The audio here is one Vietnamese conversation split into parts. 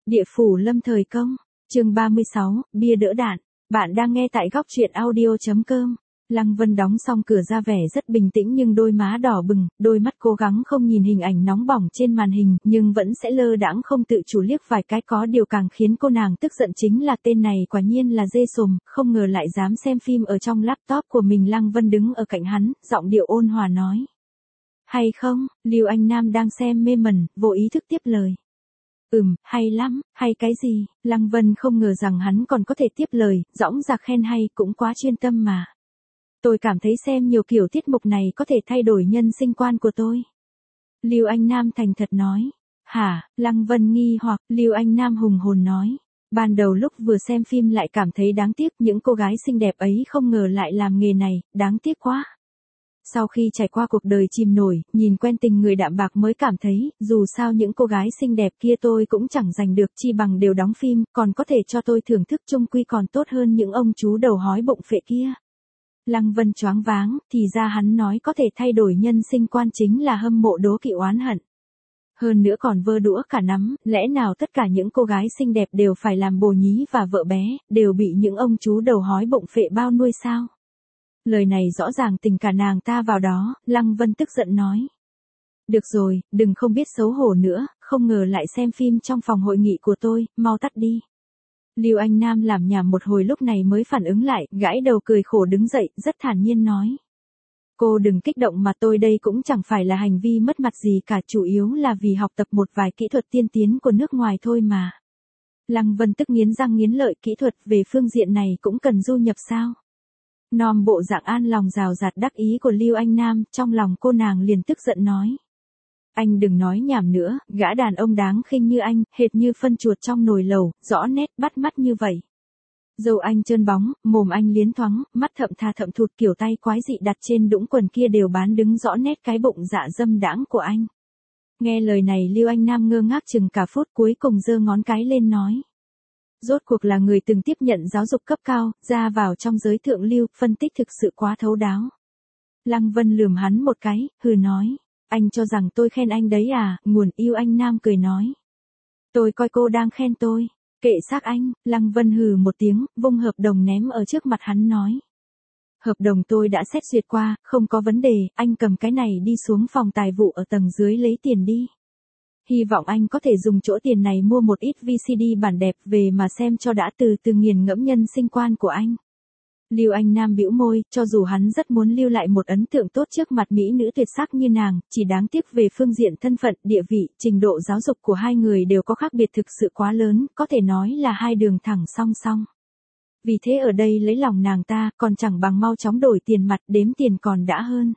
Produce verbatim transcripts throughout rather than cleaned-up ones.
Địa phủ lâm thời công, chương ba mươi sáu, bia đỡ đạn. Bạn đang nghe tại góc truyện audio chấm com. Lăng Vân đóng xong cửa ra vẻ rất bình tĩnh nhưng đôi má đỏ bừng, đôi mắt cố gắng không nhìn hình ảnh nóng bỏng trên màn hình, nhưng vẫn sẽ lơ đãng không tự chủ liếc vài cái. Có điều càng khiến cô nàng tức giận chính là tên này quả nhiên là dê sồm, không ngờ lại dám xem phim ở trong laptop của mình. Lăng Vân đứng ở cạnh hắn, giọng điệu ôn hòa nói. Hay không? Lưu Anh Nam đang xem mê mẩn, vô ý thức tiếp lời. Ừm, hay lắm, hay cái gì? Lăng Vân không ngờ rằng hắn còn có thể tiếp lời, dõng dạc khen hay, cũng quá chuyên tâm mà. Tôi cảm thấy xem nhiều kiểu tiết mục này có thể thay đổi nhân sinh quan của tôi. Lưu Anh Nam thành thật nói. Hả? Lăng Vân nghi hoặc, Lưu Anh Nam hùng hồn nói. Ban đầu lúc vừa xem phim lại cảm thấy đáng tiếc, những cô gái xinh đẹp ấy không ngờ lại làm nghề này, đáng tiếc quá. Sau khi trải qua cuộc đời chìm nổi, nhìn quen tình người đạm bạc mới cảm thấy, dù sao những cô gái xinh đẹp kia tôi cũng chẳng giành được, chi bằng đều đóng phim, còn có thể cho tôi thưởng thức, chung quy còn tốt hơn những ông chú đầu hói bụng phệ kia. Lăng Vân choáng váng, thì ra hắn nói có thể thay đổi nhân sinh quan chính là hâm mộ đố kỵ oán hận. Hơn nữa còn vơ đũa cả nắm, lẽ nào tất cả những cô gái xinh đẹp đều phải làm bồ nhí và vợ bé, đều bị những ông chú đầu hói bụng phệ bao nuôi sao? Lời này rõ ràng tình cả nàng ta vào đó, Lăng Vân tức giận nói. Được rồi, đừng không biết xấu hổ nữa, không ngờ lại xem phim trong phòng hội nghị của tôi, mau tắt đi. Lưu Anh Nam làm nhảm một hồi lúc này mới phản ứng lại, gãi đầu cười khổ đứng dậy, rất thản nhiên nói. Cô đừng kích động mà, tôi đây cũng chẳng phải là hành vi mất mặt gì cả, chủ yếu là vì học tập một vài kỹ thuật tiên tiến của nước ngoài thôi mà. Lăng Vân tức nghiến răng nghiến lợi, kỹ thuật về phương diện này cũng cần du nhập sao? Nom bộ dạng an lòng rào rạt đắc ý của Lưu Anh Nam, trong lòng cô nàng liền tức giận nói. Anh đừng nói nhảm nữa, gã đàn ông đáng khinh như anh, hệt như phân chuột trong nồi lẩu, rõ nét bắt mắt như vậy. Dâu anh trơn bóng, mồm anh liến thoáng, mắt thậm tha thậm thụt, kiểu tay quái dị đặt trên đũng quần kia đều bán đứng rõ nét cái bụng dạ dâm đãng của anh. Nghe lời này Lưu Anh Nam ngơ ngác chừng cả phút, cuối cùng giơ ngón cái lên nói. Rốt cuộc là người từng tiếp nhận giáo dục cấp cao, ra vào trong giới thượng lưu, phân tích thực sự quá thấu đáo. Lăng Vân lườm hắn một cái, hừ nói. Anh cho rằng tôi khen anh đấy à? Nguồn Yêu Anh Nam cười nói. Tôi coi cô đang khen tôi. Kệ xác anh. Lăng Vân hừ một tiếng, vung hợp đồng ném ở trước mặt hắn nói. Hợp đồng tôi đã xét duyệt qua, không có vấn đề, anh cầm cái này đi xuống phòng tài vụ ở tầng dưới lấy tiền đi. Hy vọng anh có thể dùng chỗ tiền này mua một ít vê xê đê bản đẹp về mà xem cho đã, từ từ nghiền ngẫm nhân sinh quan của anh. Lưu Anh Nam bĩu môi, cho dù hắn rất muốn lưu lại một ấn tượng tốt trước mặt mỹ nữ tuyệt sắc như nàng, chỉ đáng tiếc về phương diện thân phận, địa vị, trình độ giáo dục của hai người đều có khác biệt thực sự quá lớn, có thể nói là hai đường thẳng song song. Vì thế ở đây lấy lòng nàng ta, còn chẳng bằng mau chóng đổi tiền mặt, đếm tiền còn đã hơn.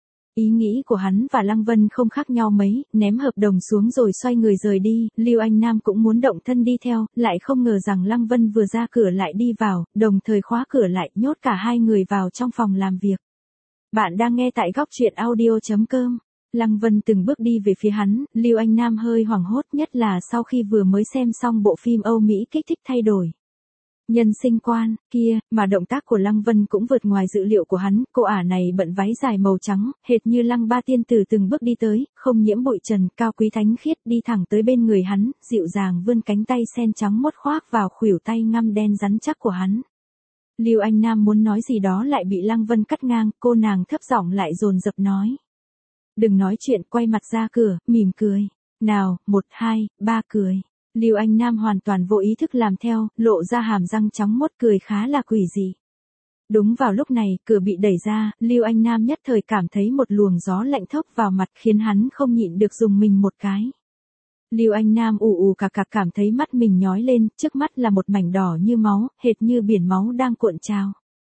Ý nghĩ của hắn và Lăng Vân không khác nhau mấy, ném hợp đồng xuống rồi xoay người rời đi, Lưu Anh Nam cũng muốn động thân đi theo, lại không ngờ rằng Lăng Vân vừa ra cửa lại đi vào, đồng thời khóa cửa lại, nhốt cả hai người vào trong phòng làm việc. Bạn đang nghe tại góc truyện audio chấm com. Lăng Vân từng bước đi về phía hắn, Lưu Anh Nam hơi hoảng hốt, nhất là sau khi vừa mới xem xong bộ phim Âu Mỹ kích thích thay đổi nhân sinh quan, kia, mà động tác của Lăng Vân cũng vượt ngoài dự liệu của hắn, cô ả này bận váy dài màu trắng, hệt như Lăng Ba Tiên Tử từng bước đi tới, không nhiễm bụi trần, cao quý thánh khiết, đi thẳng tới bên người hắn, dịu dàng vươn cánh tay sen trắng mốt khoác vào khuỷu tay ngăm đen rắn chắc của hắn. Lưu Anh Nam muốn nói gì đó lại bị Lăng Vân cắt ngang, cô nàng thấp giọng lại dồn dập nói. Đừng nói chuyện, quay mặt ra cửa, mỉm cười. Nào, một, hai, ba cười. Lưu Anh Nam hoàn toàn vô ý thức làm theo, lộ ra hàm răng trắng mốt cười khá là quỷ dị. Đúng vào lúc này, cửa bị đẩy ra, Lưu Anh Nam nhất thời cảm thấy một luồng gió lạnh thốc vào mặt khiến hắn không nhịn được dùng mình một cái. Lưu Anh Nam ù ù cà cà cảm thấy mắt mình nhói lên, trước mắt là một mảnh đỏ như máu, hệt như biển máu đang cuộn trào.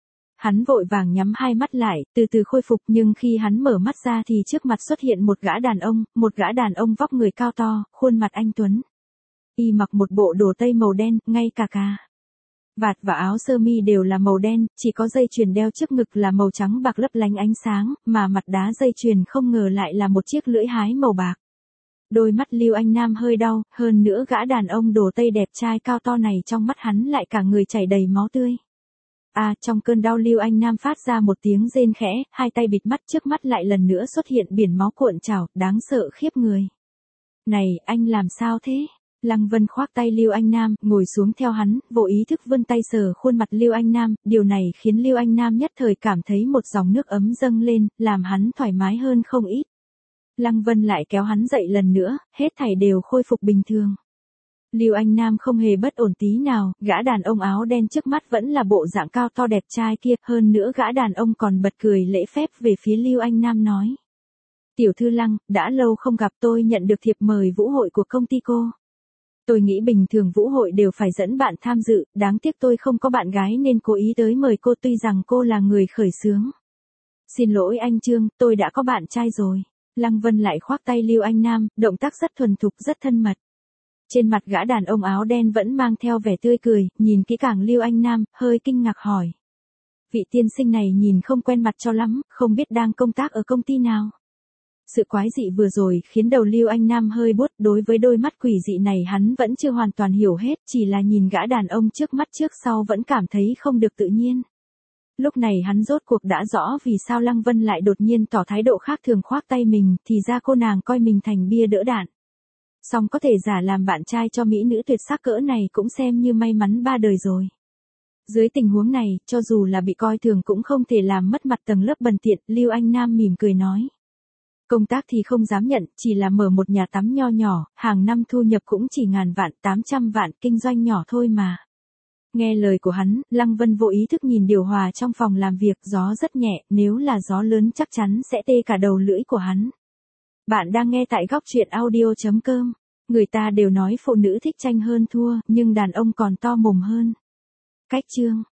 Hắn vội vàng nhắm hai mắt lại, từ từ khôi phục, nhưng khi hắn mở mắt ra thì trước mặt xuất hiện một gã đàn ông, một gã đàn ông vóc người cao to, khuôn mặt anh tuấn. Y mặc một bộ đồ tây màu đen, ngay cả cà vạt và áo sơ mi đều là màu đen, chỉ có dây chuyền đeo trước ngực là màu trắng bạc lấp lánh ánh sáng, mà mặt đá dây chuyền không ngờ lại là một chiếc lưỡi hái màu bạc. Đôi mắt Lưu Anh Nam hơi đau, hơn nữa gã đàn ông đồ tây đẹp trai cao to này trong mắt hắn lại cả người chảy đầy máu tươi. À, trong cơn đau Lưu Anh Nam phát ra một tiếng rên khẽ, hai tay bịt mắt, trước mắt lại lần nữa xuất hiện biển máu cuộn trào, đáng sợ khiếp người. Này, anh làm sao thế? Lăng Vân khoác tay Lưu Anh Nam, ngồi xuống theo hắn, vô ý thức vươn tay sờ khuôn mặt Lưu Anh Nam, điều này khiến Lưu Anh Nam nhất thời cảm thấy một dòng nước ấm dâng lên, làm hắn thoải mái hơn không ít. Lăng Vân lại kéo hắn dậy lần nữa, hết thảy đều khôi phục bình thường. Lưu Anh Nam không hề bất ổn tí nào, gã đàn ông áo đen trước mắt vẫn là bộ dạng cao to đẹp trai kia, hơn nữa gã đàn ông còn bật cười lễ phép về phía Lưu Anh Nam nói. Tiểu thư Lăng, đã lâu không gặp, tôi nhận được thiệp mời vũ hội của công ty cô. Tôi nghĩ bình thường vũ hội đều phải dẫn bạn tham dự, đáng tiếc tôi không có bạn gái nên cố ý tới mời cô, tuy rằng cô là người khởi xướng. Xin lỗi anh Trương, tôi đã có bạn trai rồi. Lăng Vân lại khoác tay Lưu Anh Nam, động tác rất thuần thục, rất thân mật. Trên mặt gã đàn ông áo đen vẫn mang theo vẻ tươi cười, nhìn kỹ càng Lưu Anh Nam, hơi kinh ngạc hỏi. Vị tiên sinh này nhìn không quen mặt cho lắm, không biết đang công tác ở công ty nào. Sự quái dị vừa rồi khiến đầu Lưu Anh Nam hơi buốt, đối với đôi mắt quỷ dị này hắn vẫn chưa hoàn toàn hiểu hết, chỉ là nhìn gã đàn ông trước mắt trước sau vẫn cảm thấy không được tự nhiên. Lúc này hắn rốt cuộc đã rõ vì sao Lăng Vân lại đột nhiên tỏ thái độ khác thường khoác tay mình, thì ra cô nàng coi mình thành bia đỡ đạn. Song có thể giả làm bạn trai cho mỹ nữ tuyệt sắc cỡ này cũng xem như may mắn ba đời rồi. Dưới tình huống này, cho dù là bị coi thường cũng không thể làm mất mặt tầng lớp bần tiện, Lưu Anh Nam mỉm cười nói. Công tác thì không dám nhận, chỉ là mở một nhà tắm nho nhỏ, hàng năm thu nhập cũng chỉ ngàn vạn, tám trăm vạn, kinh doanh nhỏ thôi mà. Nghe lời của hắn, Lăng Vân vô ý thức nhìn điều hòa trong phòng làm việc, gió rất nhẹ, nếu là gió lớn chắc chắn sẽ tê cả đầu lưỡi của hắn. Bạn đang nghe tại góc truyện audio chấm com. Người ta đều nói phụ nữ thích tranh hơn thua, nhưng đàn ông còn to mồm hơn. Cách chương